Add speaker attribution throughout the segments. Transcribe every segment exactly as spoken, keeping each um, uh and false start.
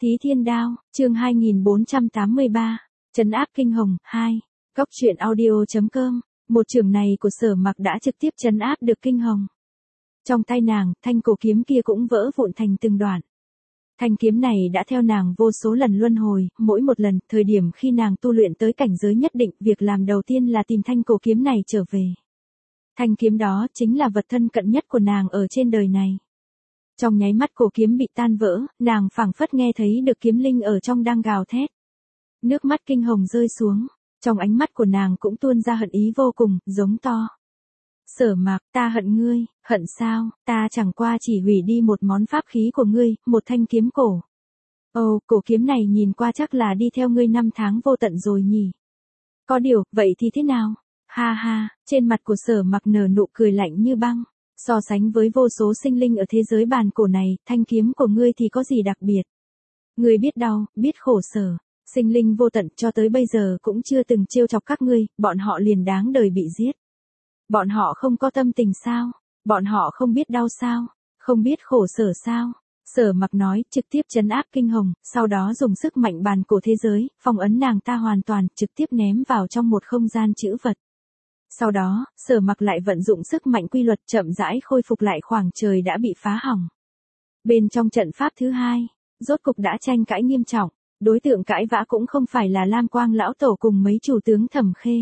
Speaker 1: Thí Thiên Đao, chương hai nghìn bốn trăm tám mươi ba, trấn áp kinh hồng, hai. Góc truyện audio.com, một trường này của Sở Mặc đã trực tiếp trấn áp được kinh hồng. Trong tay nàng, thanh cổ kiếm kia cũng vỡ vụn thành từng đoạn. Thanh kiếm này đã theo nàng vô số lần luân hồi, mỗi một lần, thời điểm khi nàng tu luyện tới cảnh giới nhất định, việc làm đầu tiên là tìm thanh cổ kiếm này trở về. Thanh kiếm đó chính là vật thân cận nhất của nàng ở trên đời này. Trong nháy mắt cổ kiếm bị tan vỡ, nàng phảng phất nghe thấy được kiếm linh ở trong đang gào thét. Nước mắt kinh hồng rơi xuống, trong ánh mắt của nàng cũng tuôn ra hận ý vô cùng, giống to. Sở Mặc, ta hận ngươi, hận sao, ta chẳng qua chỉ hủy đi một món pháp khí của ngươi, một thanh kiếm cổ. Ồ, cổ kiếm này nhìn qua chắc là đi theo ngươi năm tháng vô tận rồi nhỉ. Có điều, vậy thì thế nào? Ha ha, trên mặt của Sở Mặc nở nụ cười lạnh như băng. So sánh với vô số sinh linh ở thế giới bàn cổ này, thanh kiếm của ngươi thì có gì đặc biệt? Ngươi biết đau, biết khổ sở. Sinh linh vô tận cho tới bây giờ cũng chưa từng trêu chọc các ngươi, bọn họ liền đáng đời bị giết. Bọn họ không có tâm tình sao? Bọn họ không biết đau sao? Không biết khổ sở sao? Sở Mặc nói, trực tiếp trấn áp kinh hồng, sau đó dùng sức mạnh bàn cổ thế giới, phong ấn nàng ta hoàn toàn, trực tiếp ném vào trong một không gian trữ vật. Sau đó, Sở Mặc lại vận dụng sức mạnh quy luật chậm rãi khôi phục lại khoảng trời đã bị phá hỏng. Bên trong trận pháp thứ hai, rốt cục đã tranh cãi nghiêm trọng, đối tượng cãi vã cũng không phải là Lam Quang lão tổ cùng mấy chủ tướng Thẩm Khê,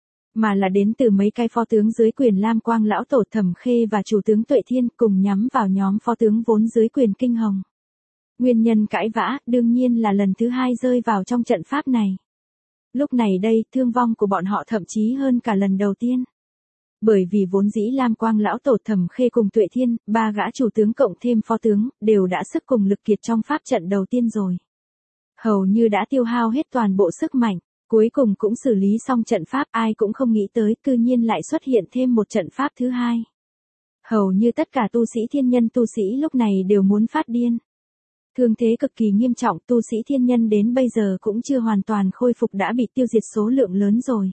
Speaker 1: mà là đến từ mấy cái phó tướng dưới quyền Lam Quang lão tổ Thẩm Khê và chủ tướng Tuệ Thiên cùng nhắm vào nhóm phó tướng vốn dưới quyền kinh hồng. Nguyên nhân cãi vã đương nhiên là lần thứ hai rơi vào trong trận pháp này. Lúc này đây, thương vong của bọn họ thậm chí hơn cả lần đầu tiên. Bởi vì vốn dĩ Lam Quang lão tổ Thẩm Khê cùng Tuệ Thiên, ba gã chủ tướng cộng thêm phó tướng, đều đã sức cùng lực kiệt trong pháp trận đầu tiên rồi. Hầu như đã tiêu hao hết toàn bộ sức mạnh, cuối cùng cũng xử lý xong trận pháp, ai cũng không nghĩ tới, cư nhiên lại xuất hiện thêm một trận pháp thứ hai. Hầu như tất cả tu sĩ thiên nhân tu sĩ lúc này đều muốn phát điên. Thương thế cực kỳ nghiêm trọng, tu sĩ thiên nhân đến bây giờ cũng chưa hoàn toàn khôi phục đã bị tiêu diệt số lượng lớn rồi.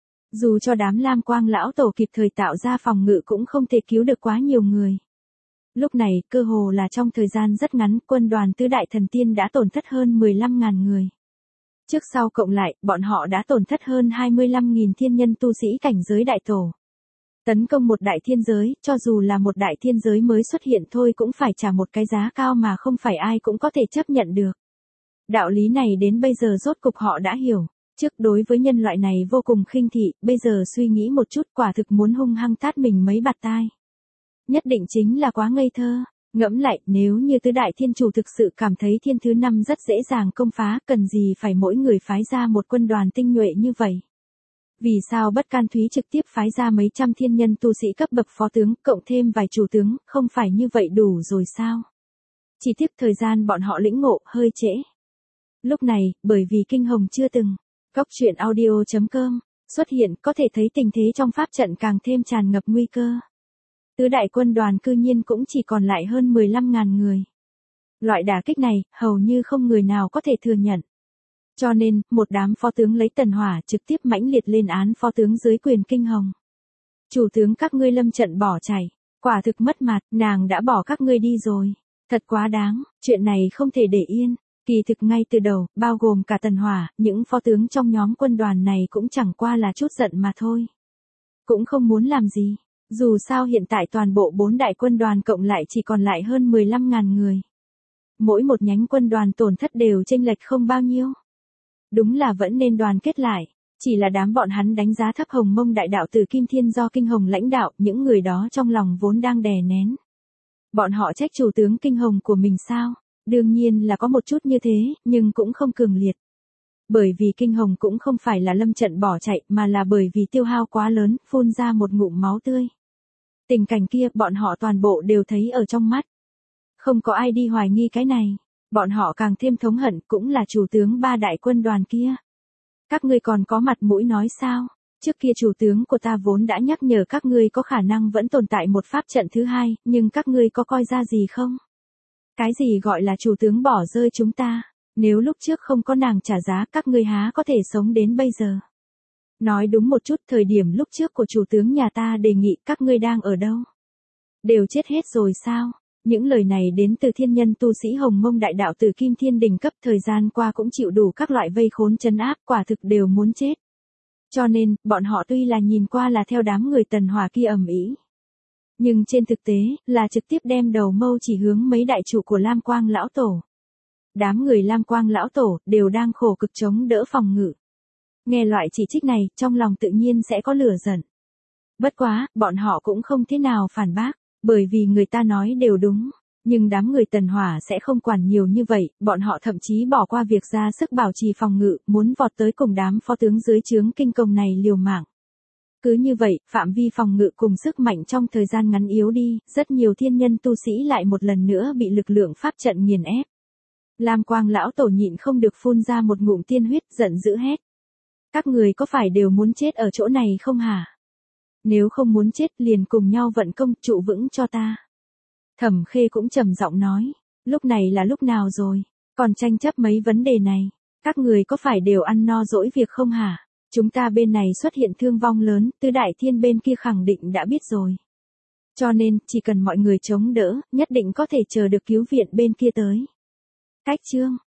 Speaker 1: Dù cho đám Lam Quang lão tổ kịp thời tạo ra phòng ngự cũng không thể cứu được quá nhiều người. Lúc này, cơ hồ là trong thời gian rất ngắn, quân đoàn tứ đại thần tiên đã tổn thất hơn mười lăm nghìn người. Trước sau cộng lại, bọn họ đã tổn thất hơn hai mươi lăm nghìn thiên nhân tu sĩ cảnh giới đại tổ. Tấn công một đại thiên giới, cho dù là một đại thiên giới mới xuất hiện thôi cũng phải trả một cái giá cao mà không phải ai cũng có thể chấp nhận được. Đạo lý này đến bây giờ rốt cục họ đã hiểu. Trước đối với nhân loại này vô cùng khinh thị, bây giờ suy nghĩ một chút quả thực muốn hung hăng tát mình mấy bạt tai. Nhất định chính là quá ngây thơ. Ngẫm lại, nếu như tứ đại thiên chủ thực sự cảm thấy thiên thứ năm rất dễ dàng công phá, cần gì phải mỗi người phái ra một quân đoàn tinh nhuệ như vậy? Vì sao Bất Can Thúy trực tiếp phái ra mấy trăm thiên nhân tu sĩ cấp bậc phó tướng, cộng thêm vài chủ tướng, không phải như vậy đủ rồi sao? Chỉ tiếc thời gian bọn họ lĩnh ngộ hơi trễ. Lúc này, bởi vì kinh hồng chưa từng, góc truyện audio.com, xuất hiện, có thể thấy tình thế trong pháp trận càng thêm tràn ngập nguy cơ. Tứ đại quân đoàn cư nhiên cũng chỉ còn lại hơn mười lăm nghìn người. Loại đả kích này, hầu như không người nào có thể thừa nhận. Cho nên, một đám phó tướng lấy tần hỏa trực tiếp mãnh liệt lên án phó tướng dưới quyền kinh hồng. Chủ tướng các ngươi lâm trận bỏ chạy, quả thực mất mặt, nàng đã bỏ các ngươi đi rồi. Thật quá đáng, chuyện này không thể để yên. Kỳ thực ngay từ đầu, bao gồm cả tần hỏa, những phó tướng trong nhóm quân đoàn này cũng chẳng qua là chút giận mà thôi. Cũng không muốn làm gì. Dù sao hiện tại toàn bộ bốn đại quân đoàn cộng lại chỉ còn lại hơn mười lăm nghìn người. Mỗi một nhánh quân đoàn tổn thất đều chênh lệch không bao nhiêu. Đúng là vẫn nên đoàn kết lại, chỉ là đám bọn hắn đánh giá thấp Hồng Mông đại đạo từ Kim Thiên do kinh hồng lãnh đạo, những người đó trong lòng vốn đang đè nén. Bọn họ trách chủ tướng kinh hồng của mình sao? Đương nhiên là có một chút như thế, nhưng cũng không cường liệt. Bởi vì kinh hồng cũng không phải là lâm trận bỏ chạy mà là bởi vì tiêu hao quá lớn, phun ra một ngụm máu tươi. Tình cảnh kia bọn họ toàn bộ đều thấy ở trong mắt. Không có ai đi hoài nghi cái này. Bọn họ càng thêm thống hận cũng là chủ tướng ba đại quân đoàn kia. Các ngươi còn có mặt mũi nói sao? Trước kia chủ tướng của ta vốn đã nhắc nhở các ngươi có khả năng vẫn tồn tại một pháp trận thứ hai, nhưng các ngươi có coi ra gì không? Cái gì gọi là chủ tướng bỏ rơi chúng ta? Nếu lúc trước không có nàng trả giá các ngươi há có thể sống đến bây giờ? Nói đúng một chút, thời điểm lúc trước của chủ tướng nhà ta đề nghị các ngươi đang ở đâu? Đều chết hết rồi sao? Những lời này đến từ thiên nhân tu sĩ Hồng Mông đại đạo từ Kim Thiên đỉnh cấp, thời gian qua cũng chịu đủ các loại vây khốn trấn áp, quả thực đều muốn chết. Cho nên, bọn họ tuy là nhìn qua là theo đám người Tần Hỏa kia ầm ĩ, nhưng trên thực tế, là trực tiếp đem đầu mâu chỉ hướng mấy đại trụ của Lam Quang lão tổ. Đám người Lam Quang lão tổ đều đang khổ cực chống đỡ phòng ngự. Nghe loại chỉ trích này, trong lòng tự nhiên sẽ có lửa giận. Bất quá, bọn họ cũng không thế nào phản bác, bởi vì người ta nói đều đúng. Nhưng đám người Tần Hỏa sẽ không quản nhiều như vậy, bọn họ thậm chí bỏ qua việc ra sức bảo trì phòng ngự, muốn vọt tới cùng đám phó tướng dưới trướng kinh công này liều mạng. Cứ như vậy, phạm vi phòng ngự cùng sức mạnh trong thời gian ngắn yếu đi, rất nhiều thiên nhân tu sĩ lại một lần nữa bị lực lượng pháp trận nghiền ép. Lam Quang lão tổ nhịn không được phun ra một ngụm tiên huyết, giận dữ hét. Các người có phải đều muốn chết ở chỗ này không hả? Nếu không muốn chết liền cùng nhau vận công trụ vững cho ta. Thẩm Khê cũng trầm giọng nói, lúc này là lúc nào rồi, còn tranh chấp mấy vấn đề này, các người có phải đều ăn no dỗi việc không hả? Chúng ta bên này xuất hiện thương vong lớn, Tứ Đại Thiên bên kia khẳng định đã biết rồi. Cho nên, chỉ cần mọi người chống đỡ, nhất định có thể chờ được cứu viện bên kia tới. Cách chương